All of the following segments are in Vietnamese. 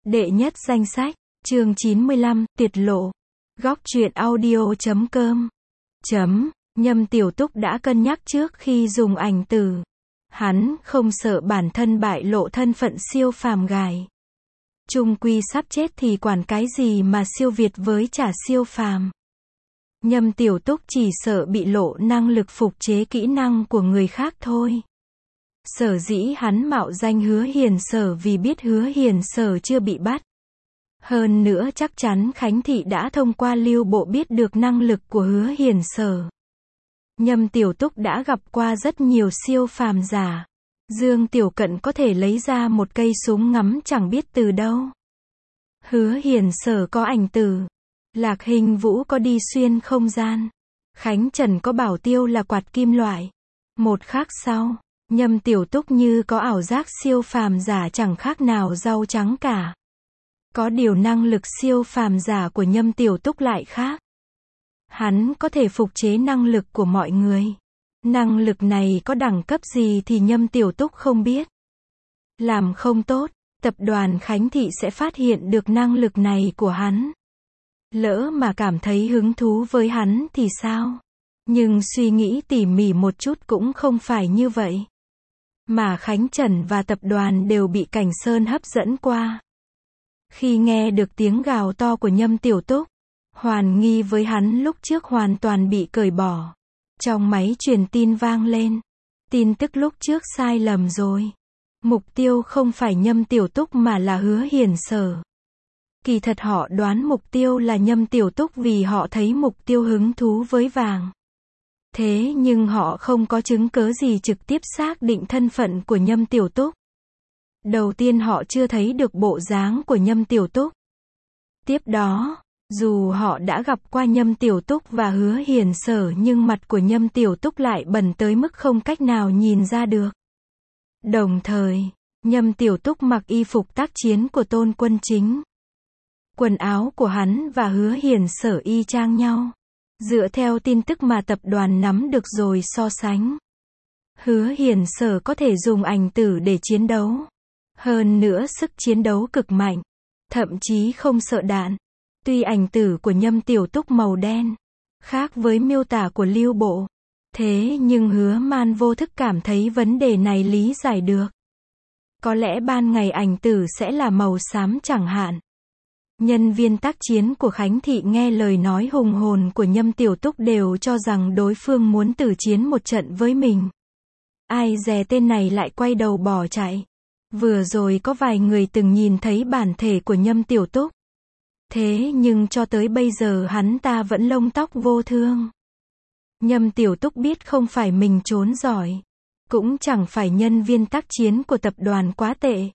Đệ nhất danh sách, chương 95, tiết lộ. Góc truyện audio.com. Nhâm Tiểu Túc đã cân nhắc trước khi dùng ảnh từ. Hắn không sợ bản thân bại lộ thân phận siêu phàm gài. Chung quy sắp chết thì quản cái gì mà siêu việt với trả siêu phàm. Nhâm Tiểu Túc chỉ sợ bị lộ năng lực phục chế kỹ năng của người khác thôi. Sở dĩ hắn mạo danh Hứa Hiền Sở vì biết Hứa Hiền Sở chưa bị bắt. Hơn nữa chắc chắn Khánh Thị đã thông qua lưu bộ biết được năng lực của Hứa Hiền Sở. Nhâm Tiểu Túc đã gặp qua rất nhiều siêu phàm giả. Dương Tiểu Cận có thể lấy ra một cây súng ngắm chẳng biết từ đâu. Hứa Hiền Sở có ảnh tử. Lạc Hình Vũ có đi xuyên không gian. Khánh Trần có bảo tiêu là quạt kim loại. Một khắc sau, Nhâm Tiểu Túc như có ảo giác siêu phàm giả chẳng khác nào rau trắng cả. Có điều năng lực siêu phàm giả của Nhâm Tiểu Túc lại khác. Hắn có thể phục chế năng lực của mọi người. Năng lực này có đẳng cấp gì thì Nhâm Tiểu Túc không biết. Làm không tốt, tập đoàn Khánh Thị sẽ phát hiện được năng lực này của hắn. Lỡ mà cảm thấy hứng thú với hắn thì sao? Nhưng suy nghĩ tỉ mỉ một chút cũng không phải như vậy. Mà Khánh Trần và tập đoàn đều bị Cảnh Sơn hấp dẫn qua. Khi nghe được tiếng gào to của Nhâm Tiểu Túc, hoài nghi với hắn lúc trước hoàn toàn bị cởi bỏ. Trong máy truyền tin vang lên. Tin tức lúc trước sai lầm rồi. Mục tiêu không phải Nhâm Tiểu Túc mà là Hứa Hiền Sở. Kỳ thật họ đoán mục tiêu là Nhâm Tiểu Túc vì họ thấy mục tiêu hứng thú với vàng. Thế nhưng họ không có chứng cớ gì trực tiếp xác định thân phận của Nhâm Tiểu Túc. Đầu tiên họ chưa thấy được bộ dáng của Nhâm Tiểu Túc. Tiếp đó, dù họ đã gặp qua Nhâm Tiểu Túc và Hứa Hiền Sở nhưng mặt của Nhâm Tiểu Túc lại bẩn tới mức không cách nào nhìn ra được. Đồng thời, Nhâm Tiểu Túc mặc y phục tác chiến của Tôn Quân Chính. Quần áo của hắn và Hứa Hiền Sở y chang nhau. Dựa theo tin tức mà tập đoàn nắm được rồi so sánh. Hứa Hiền Sở có thể dùng ảnh tử để chiến đấu. Hơn nữa sức chiến đấu cực mạnh. Thậm chí không sợ đạn. Tuy ảnh tử của Nhâm Tiểu Túc màu đen. Khác với miêu tả của lưu bộ. Thế nhưng Hứa Man vô thức cảm thấy vấn đề này lý giải được. Có lẽ ban ngày ảnh tử sẽ là màu xám chẳng hạn. Nhân viên tác chiến của Khánh Thị nghe lời nói hùng hồn của Nhâm Tiểu Túc đều cho rằng đối phương muốn tử chiến một trận với mình. Ai dè tên này lại quay đầu bỏ chạy. Vừa rồi có vài người từng nhìn thấy bản thể của Nhâm Tiểu Túc. Thế nhưng cho tới bây giờ hắn ta vẫn lông tóc vô thương. Nhâm Tiểu Túc biết không phải mình trốn giỏi. Cũng chẳng phải nhân viên tác chiến của tập đoàn quá tệ.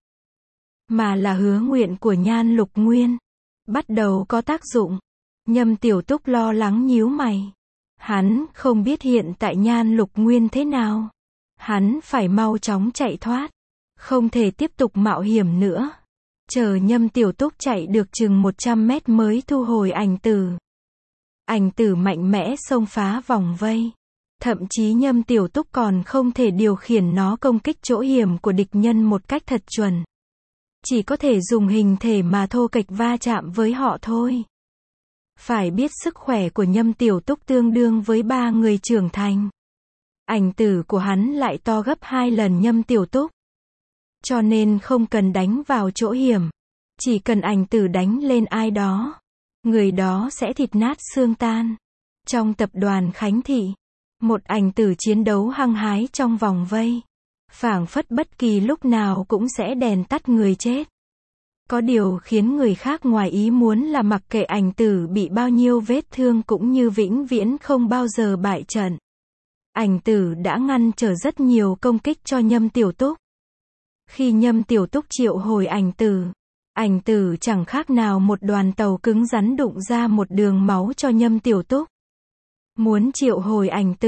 Mà là hứa nguyện của Nhan Lục Nguyên. Bắt đầu có tác dụng. Nhâm Tiểu Túc lo lắng nhíu mày. Hắn không biết hiện tại Nhan Lục Nguyên thế nào. Hắn phải mau chóng chạy thoát. Không thể tiếp tục mạo hiểm nữa. Chờ Nhâm Tiểu Túc chạy được chừng 100 mét mới thu hồi ảnh tử. Ảnh tử mạnh mẽ xông phá vòng vây. Thậm chí Nhâm Tiểu Túc còn không thể điều khiển nó công kích chỗ hiểm của địch nhân một cách thật chuẩn. Chỉ có thể dùng hình thể mà thô kệch va chạm với họ thôi. Phải biết sức khỏe của Nhâm Tiểu Túc tương đương với 3 người trưởng thành. Ảnh tử của hắn lại to gấp 2 lần Nhâm Tiểu Túc. Cho nên không cần đánh vào chỗ hiểm. Chỉ cần ảnh tử đánh lên ai đó. Người đó sẽ thịt nát xương tan. Trong tập đoàn Khánh Thị, một ảnh tử chiến đấu hăng hái trong vòng vây. Phảng phất bất kỳ lúc nào cũng sẽ đèn tắt người chết. Có điều khiến người khác ngoài ý muốn là mặc kệ ảnh tử bị bao nhiêu vết thương cũng như vĩnh viễn không bao giờ bại trận. Ảnh tử đã ngăn trở rất nhiều công kích cho Nhâm Tiểu Túc. Khi Nhâm Tiểu Túc triệu hồi ảnh tử chẳng khác nào một đoàn tàu cứng rắn đụng ra một đường máu cho Nhâm Tiểu Túc. Muốn triệu hồi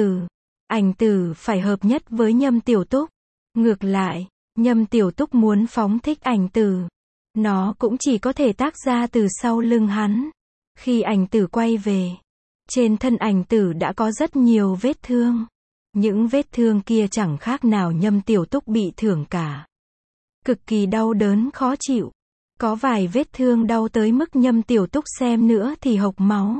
ảnh tử phải hợp nhất với Nhâm Tiểu Túc. Ngược lại, Nhâm Tiểu Túc muốn phóng thích ảnh tử. Nó cũng chỉ có thể tác ra từ sau lưng hắn. Khi ảnh tử quay về, trên thân ảnh tử đã có rất nhiều vết thương. Những vết thương kia chẳng khác nào Nhâm Tiểu Túc bị thương cả. Cực kỳ đau đớn khó chịu. Có vài vết thương đau tới mức Nhâm Tiểu Túc xem nữa thì hộc máu.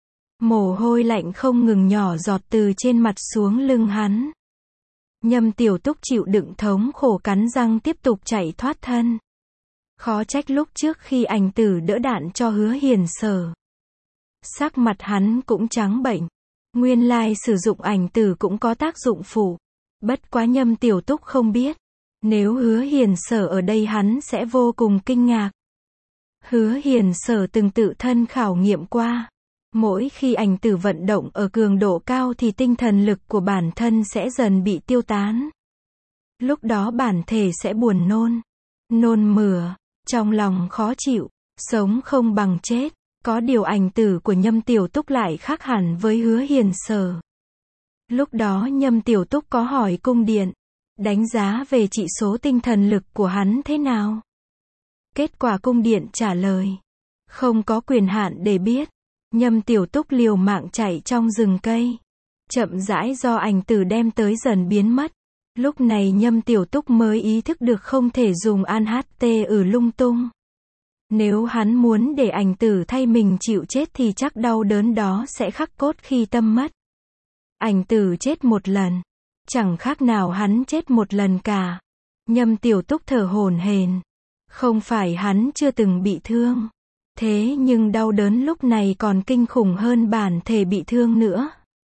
Mồ hôi lạnh không ngừng nhỏ giọt từ trên mặt xuống lưng hắn. Nhâm Tiểu Túc chịu đựng thống khổ cắn răng tiếp tục chạy thoát thân. Khó trách lúc trước khi Ảnh Tử đỡ đạn cho Hứa Hiền Sở, sắc mặt hắn cũng trắng bệnh. Nguyên lai sử dụng Ảnh Tử cũng có tác dụng phụ. Bất quá Nhâm Tiểu Túc không biết. Nếu Hứa Hiền Sở ở đây hắn sẽ vô cùng kinh ngạc. Hứa Hiền Sở từng tự thân khảo nghiệm qua. Mỗi khi Ảnh Tử vận động ở cường độ cao thì tinh thần lực của bản thân sẽ dần bị tiêu tán. Lúc đó bản thể sẽ buồn nôn, nôn mửa, trong lòng khó chịu, sống không bằng chết. Có điều Ảnh Tử của Nhâm Tiểu Túc lại khác hẳn với Hứa Hiền Sở. Lúc đó Nhâm Tiểu Túc có hỏi cung điện, đánh giá về chỉ số tinh thần lực của hắn thế nào. Kết quả cung điện trả lời, không có quyền hạn để biết. Nhâm Tiểu Túc liều mạng chạy trong rừng cây. Chậm rãi do Ảnh Tử đem tới dần biến mất. Lúc này Nhâm Tiểu Túc mới ý thức được không thể dùng ANHT lung tung. Nếu hắn muốn để Ảnh Tử thay mình chịu chết thì chắc đau đớn đó sẽ khắc cốt khi tâm mất. Ảnh Tử chết một lần, chẳng khác nào hắn chết một lần cả. Nhâm Tiểu Túc thở hổn hển. Không phải hắn chưa từng bị thương. Thế nhưng đau đớn lúc này còn kinh khủng hơn bản thể bị thương nữa.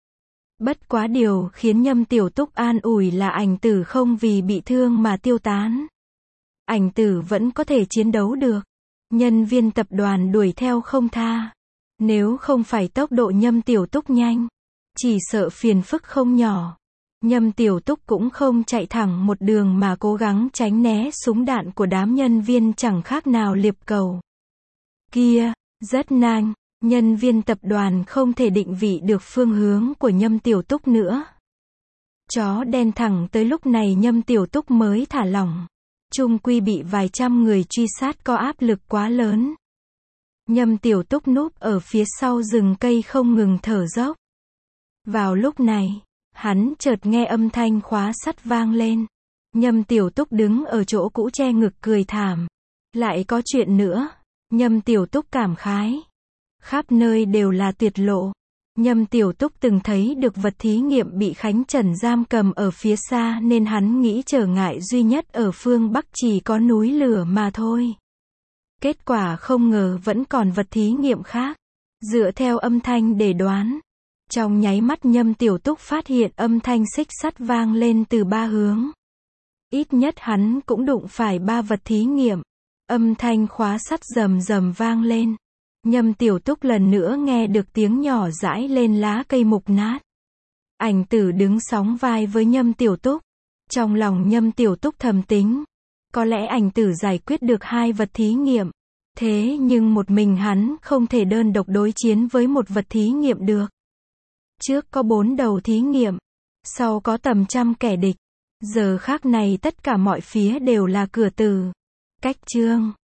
Bất quá điều khiến Nhâm Tiểu Túc an ủi là Ảnh Tử không vì bị thương mà tiêu tán. Ảnh Tử vẫn có thể chiến đấu được. Nhân viên tập đoàn đuổi theo không tha. Nếu không phải tốc độ Nhâm Tiểu Túc nhanh, chỉ sợ phiền phức không nhỏ. Nhâm Tiểu Túc cũng không chạy thẳng một đường mà cố gắng tránh né súng đạn của đám nhân viên chẳng khác nào liệp cầu. Kia, rất nhanh, nhân viên tập đoàn không thể định vị được phương hướng của Nhâm Tiểu Túc nữa. Chó đen thẳng tới lúc này Nhâm Tiểu Túc mới thả lỏng. Chung quy bị vài trăm người truy sát có áp lực quá lớn. Nhâm Tiểu Túc núp ở phía sau rừng cây không ngừng thở dốc. Vào lúc này, hắn chợt nghe âm thanh khóa sắt vang lên. Nhâm Tiểu Túc đứng ở chỗ cũ che ngực cười thảm. Lại có chuyện nữa. Nhâm Tiểu Túc cảm khái. Khắp nơi đều là tuyệt lộ. Nhâm Tiểu Túc từng thấy được vật thí nghiệm bị Khánh Trần giam cầm ở phía xa nên hắn nghĩ trở ngại duy nhất ở phương Bắc chỉ có núi lửa mà thôi. Kết quả không ngờ vẫn còn vật thí nghiệm khác. Dựa theo âm thanh để đoán. Trong nháy mắt Nhâm Tiểu Túc phát hiện âm thanh xích sắt vang lên từ 3 hướng. Ít nhất hắn cũng đụng phải 3 vật thí nghiệm. Âm thanh khóa sắt rầm rầm vang lên. Nhâm Tiểu Túc lần nữa nghe được tiếng nhỏ rãi lên lá cây mục nát. Ảnh Tử đứng sóng vai với Nhâm Tiểu Túc. Trong lòng Nhâm Tiểu Túc thầm tính. Có lẽ Ảnh Tử giải quyết được 2 vật thí nghiệm. Thế nhưng một mình hắn không thể đơn độc đối chiến với một vật thí nghiệm được. Trước có 4 đầu thí nghiệm. Sau có tầm 100 kẻ địch. Giờ khác này tất cả mọi phía đều là cửa tử. Cách chương